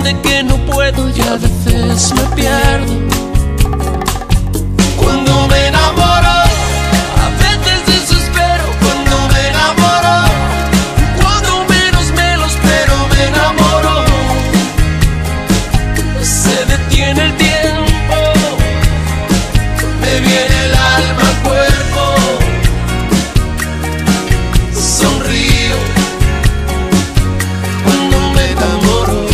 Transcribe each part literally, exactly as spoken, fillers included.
siente que no puedo y a veces me pierdo. Cuando me enamoro, a veces desespero. Cuando me enamoro, cuando menos me lo espero, me enamoro. Se detiene el tiempo, me viene el alma al cuerpo. Sonrío cuando me enamoro.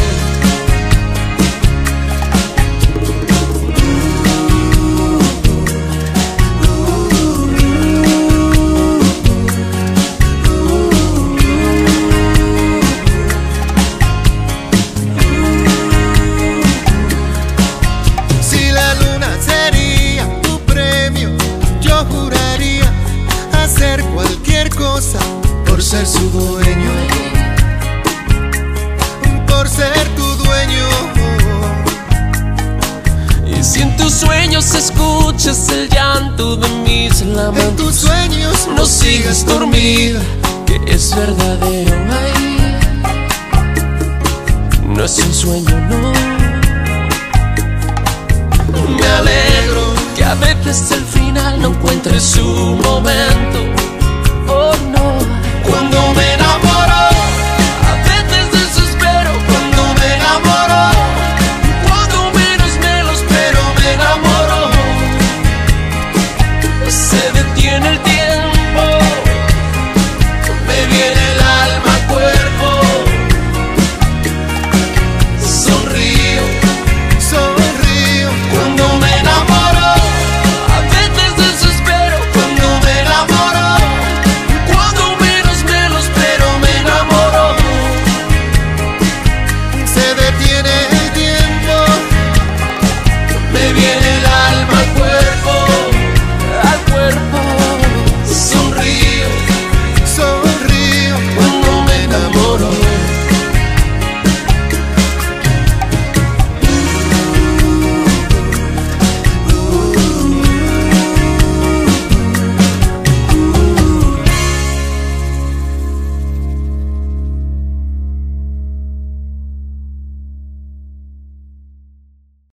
Si la luna sería tu premio, yo juraría hacer cualquier cosa por ser su dueño, por ser tu dueño. Y si en tus sueños escuchas el llanto de mis lamentos, En tus sueños no sigas dormida, que es verdadero. Ay, no es un sueño, no. Me alegro que a veces el final no encuentre su momento.